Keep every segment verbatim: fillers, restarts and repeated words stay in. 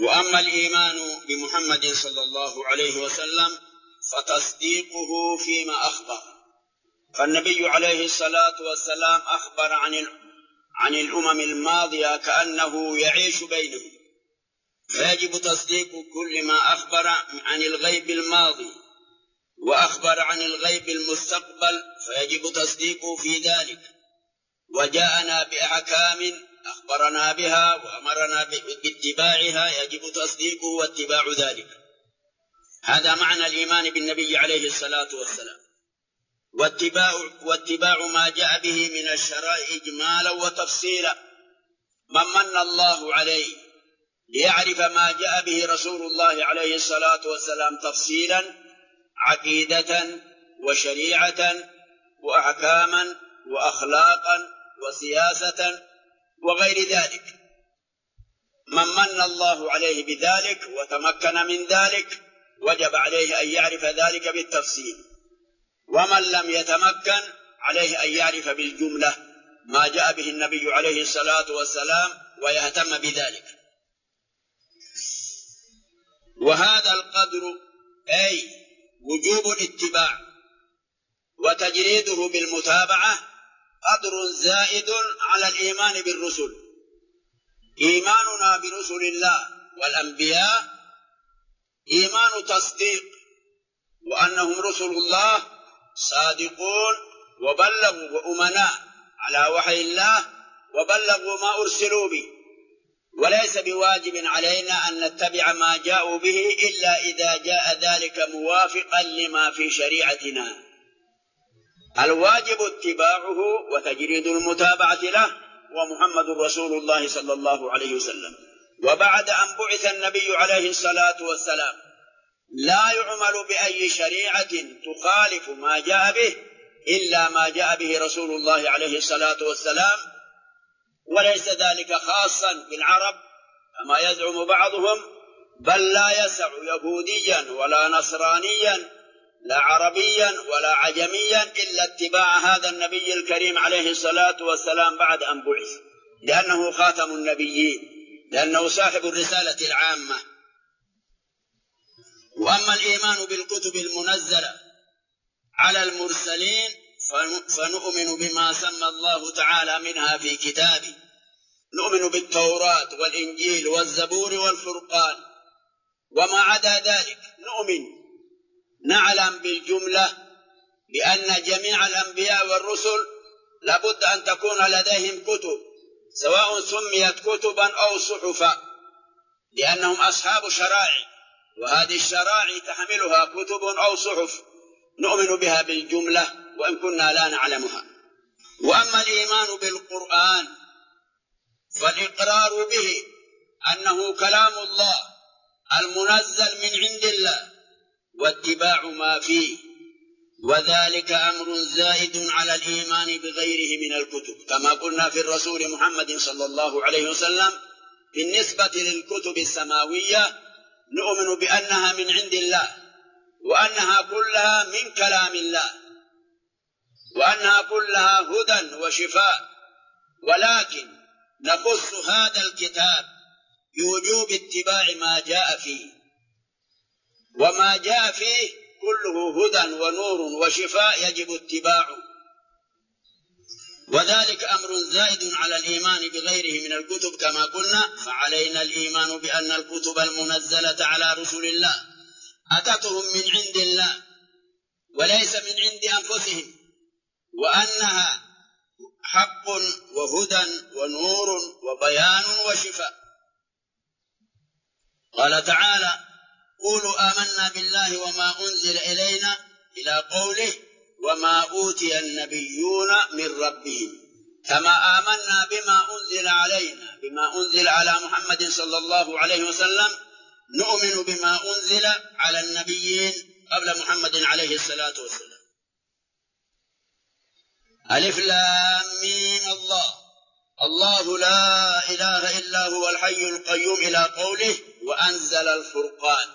وأما الإيمان بمحمد صلى الله عليه وسلم فتصديقه فيما أخبر، فالنبي عليه الصلاة والسلام أخبر عن عن الأمم الماضية كأنه يعيش بينهم، فيجب تصديق كل ما أخبر عن الغيب الماضي، وأخبر عن الغيب المستقبل فيجب تصديقه في ذلك، وجاءنا بأحكام أخبرنا بها وأمرنا باتباعها يجب تصديقه واتباع ذلك. هذا معنى الإيمان بالنبي عليه الصلاة والسلام، واتباع, واتباع ما جاء به من الشرائع إجمالا وتفصيلا. من من الله عليه ليعرف ما جاء به رسول الله عليه الصلاة والسلام تفصيلا، عقيدة وشريعة وأحكاما وأخلاقا وسياسة وغير ذلك. من من الله عليه بذلك وتمكن من ذلك وجب عليه أن يعرف ذلك بالتفصيل، ومن لم يتمكن عليه أن يعرف بالجملة ما جاء به النبي عليه الصلاة والسلام ويهتم بذلك. وهذا القدر أي وجوب الاتباع وتجريده بالمتابعة قدر زائد على الإيمان بالرسل. إيماننا برسل الله والأنبياء إيمان تصديق، وأنهم رسل الله صادقون وبلغوا وأمناء على وحي الله وبلغوا ما أرسلوا به، وليس بواجب علينا أن نتبع ما جاءوا به إلا إذا جاء ذلك موافقا لما في شريعتنا. الواجب اتباعه وتجريد المتابعة له، ومحمد رسول الله صلى الله عليه وسلم. وبعد أن بعث النبي عليه الصلاة والسلام لا يعمل بأي شريعة تخالف ما جاء به إلا ما جاء به رسول الله عليه الصلاة والسلام، وليس ذلك خاصا بالعرب كما يزعم بعضهم، بل لا يسع يهوديا ولا نصرانيا لا عربيا ولا عجميا إلا اتباع هذا النبي الكريم عليه الصلاة والسلام بعد أن بعث، لأنه خاتم النبيين، لأنه صاحب الرسالة العامة. وأما الإيمان بالكتب المنزلة على المرسلين فنؤمن بما سمى الله تعالى منها في كتابه، نؤمن بالتوراة والإنجيل والزبور والفرقان. وما عدا ذلك نؤمن نعلم بالجملة بأن جميع الأنبياء والرسل لابد أن تكون لديهم كتب، سواء سميت كتبا أو صحفا، لأنهم أصحاب شرائع، وهذه الشرائع تحملها كتب أو صحف نؤمن بها بالجملة وإن كنا لا نعلمها. وأما الإيمان بالقرآن فالإقرار به أنه كلام الله المنزل من عند الله واتباع ما فيه، وذلك أمر زائد على الإيمان بغيره من الكتب، كما قلنا في الرسول محمد صلى الله عليه وسلم بالنسبة للكتب السماوية نؤمن بأنها من عند الله، وأنها كلها من كلام الله، وأنها كلها هدى وشفاء، ولكن نخص هذا الكتاب بوجوب اتباع ما جاء فيه، وما جاء فيه كله هدى ونور وشفاء يجب اتباعه، وذلك أمر زائد على الإيمان بغيره من الكتب كما قلنا. فعلينا الإيمان بأن الكتب المنزلة على رسل الله أتتهم من عند الله وليس من عند أنفسهم، وأنها حق وهدى ونور وبيان وشفاء. قال تعالى: قولوا آمنا بالله وما أنزل إلينا إلى قوله وما أوتي النبيون من ربهم، كما آمنا بما أنزل علينا بما أنزل على محمد صلى الله عليه وسلم نؤمن بما أنزل على النبيين قبل محمد عليه الصلاة والسلام. ألف لام ميم الله الله لا إله إلا هو الحي القيوم إلى قوله وأنزل الفرقان.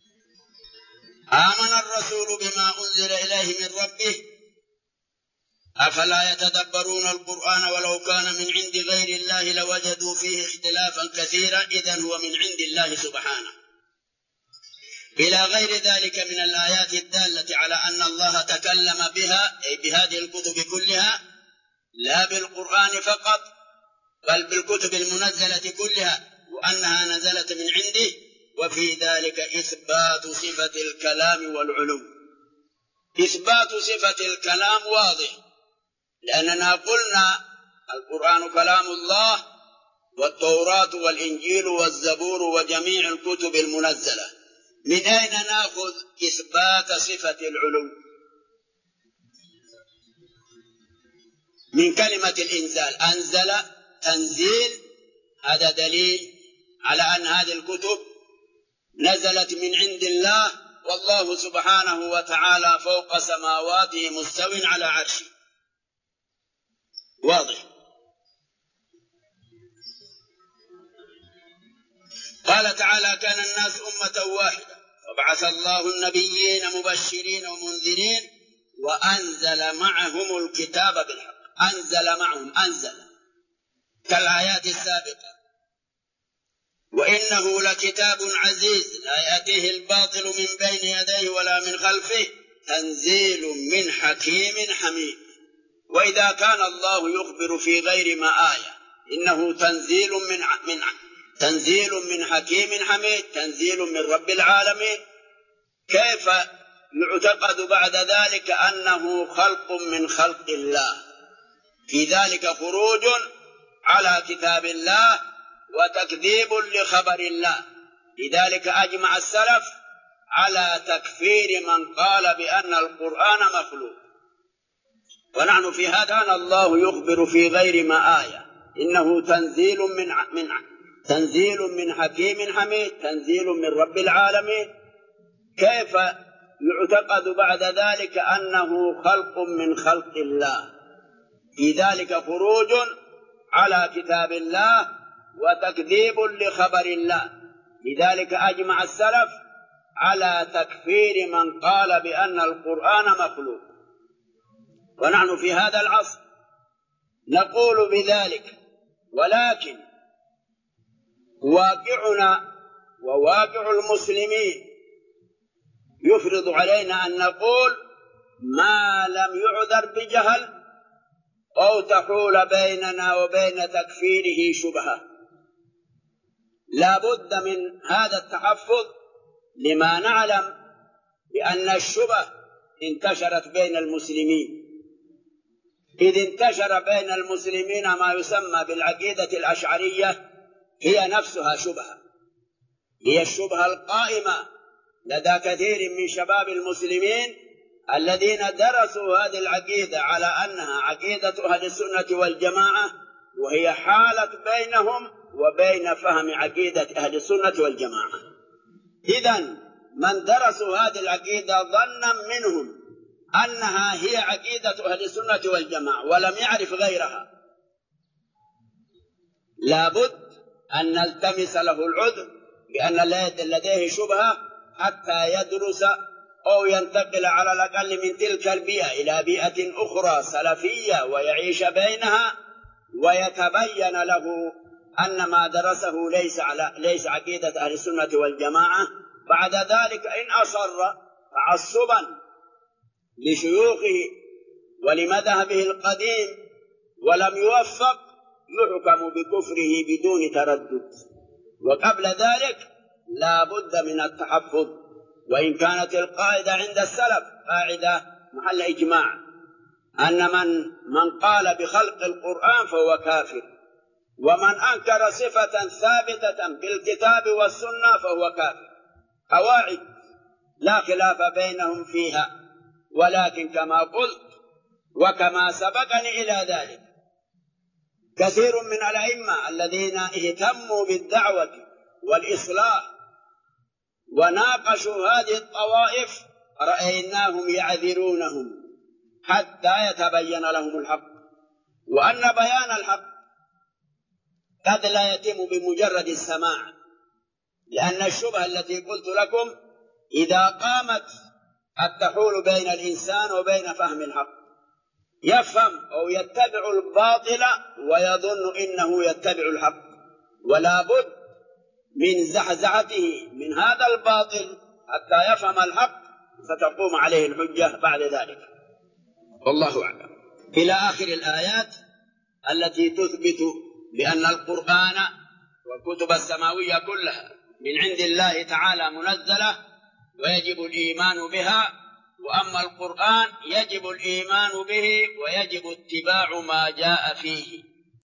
آمن الرسول بما أنزل إليه من ربه أفلا يتدبرون القرآن ولو كان من عند غير الله لوجدوا فيه اختلافا كثيرا إذن هو من عند الله سبحانه. إلى غير ذلك من الآيات الدالة على أن الله تكلم بها أي بهذه الكتب كلها، لا بالقرآن فقط بل بالكتب المنزلة كلها، وأنها نزلت من عنده، وفي ذلك إثبات صفة الكلام والعلو. إثبات صفة الكلام واضح، لأننا قلنا القرآن كلام الله، والتوراة والإنجيل والزبور وجميع الكتب المنزلة. من أين نأخذ إثبات صفة العلو؟ من كلمة الإنزال، أنزل تنزيل، هذا دليل على أن هذه الكتب نزلت من عند الله، والله سبحانه وتعالى فوق سماواته مستو على عرشه. واضح. قال تعالى: كان الناس أمة واحدة فبعث الله النبيين مبشرين ومنذرين وأنزل معهم الكتاب بالحق. أنزل معهم، أنزل كالآيات السابقة. وإنه لكتاب عزيز لا يأتيه الباطل من بين يديه ولا من خلفه تنزيل من حكيم حميد. وإذا كان الله يخبر في غير ما آية إنه تنزيل من من تنزيل من حكيم حميد، تنزيل من رب العالمين، كيف يعتقد بعد ذلك أنه خلق من خلق الله؟ في ذلك خروج على كتاب الله وتكذيب لخبر الله. لذلك أجمع السلف على تكفير من قال بأن القرآن مخلوق. ونحن في هذا أن الله يخبر في غير ما آية إنه تنزيل من من تنزيل من حكيم حميد، تنزيل من رب العالمين، كيف يعتقد بعد ذلك أنه خلق من خلق الله؟ في ذلك خروج على كتاب الله وتكذيب لخبر الله. لذلك أجمع السلف على تكفير من قال بأن القرآن مخلوق. ونحن في هذا العصر نقول بذلك، ولكن واقعنا وواقع المسلمين يفرض علينا أن نقول ما لم يعذر بجهل أو تحول بيننا وبين تكفيره شبهة. لا بد من هذا التحفظ لما نعلم بأن الشبه انتشرت بين المسلمين، إذ انتشر بين المسلمين ما يسمى بالعقيدة الأشعرية، هي نفسها شبهة، هي الشبهة القائمة لدى كثير من شباب المسلمين الذين درسوا هذه العقيدة على أنها عقيدة أهل السنة والجماعة، وهي حالت بينهم وبين فهم عقيدة أهل السنة والجماعة. إذن من درسوا هذه العقيدة ظنا منهم أنها هي عقيدة أهل السنة والجماعة ولم يعرف غيرها، لابد أن نلتمس له العذر بأن لديه شبهة حتى يدرس أو ينتقل على الأقل من تلك البيئة إلى بيئة أخرى سلفية ويعيش بينها، ويتبين له أن ما درسه ليس على ليس عقيدة أهل السنة والجماعة. بعد ذلك إن أصر تعصبا لشيوخه ولمذهبه القديم ولم يوفق يحكم بكفره بدون تردد. وقبل ذلك لا بد من التحفظ، وإن كانت القاعدة عند السلف قاعدة محل إجماع أن من من قال بخلق القرآن فهو كافر، ومن أنكر صفة ثابتة بالكتاب والسنة فهو كافر. قواعد لا خلاف بينهم فيها، ولكن كما قلت وكما سبقني إلى ذلك كثير من الأئمة الذين اهتموا بالدعوة والإصلاح وناقشوا هذه الطوائف رأيناهم يعذرونهم حتى يتبين لهم الحق، وأن بيان الحق قد لا يتم بمجرد السماع، لأن الشبهة التي قلت لكم إذا قامت قد تحول بين الإنسان وبين فهم الحق. يفهم أو يتبع الباطل ويظن إنه يتبع الحق، ولا بد من زحزحته من هذا الباطل حتى يفهم الحق فتقوم عليه الحجة بعد ذلك. والله أعلم. إلى آخر الآيات التي تثبت بأن القرآن والكتب السماوية كلها من عند الله تعالى منزلة ويجب الإيمان بها، وأما القرآن يجب الإيمان به ويجب اتباع ما جاء فيه.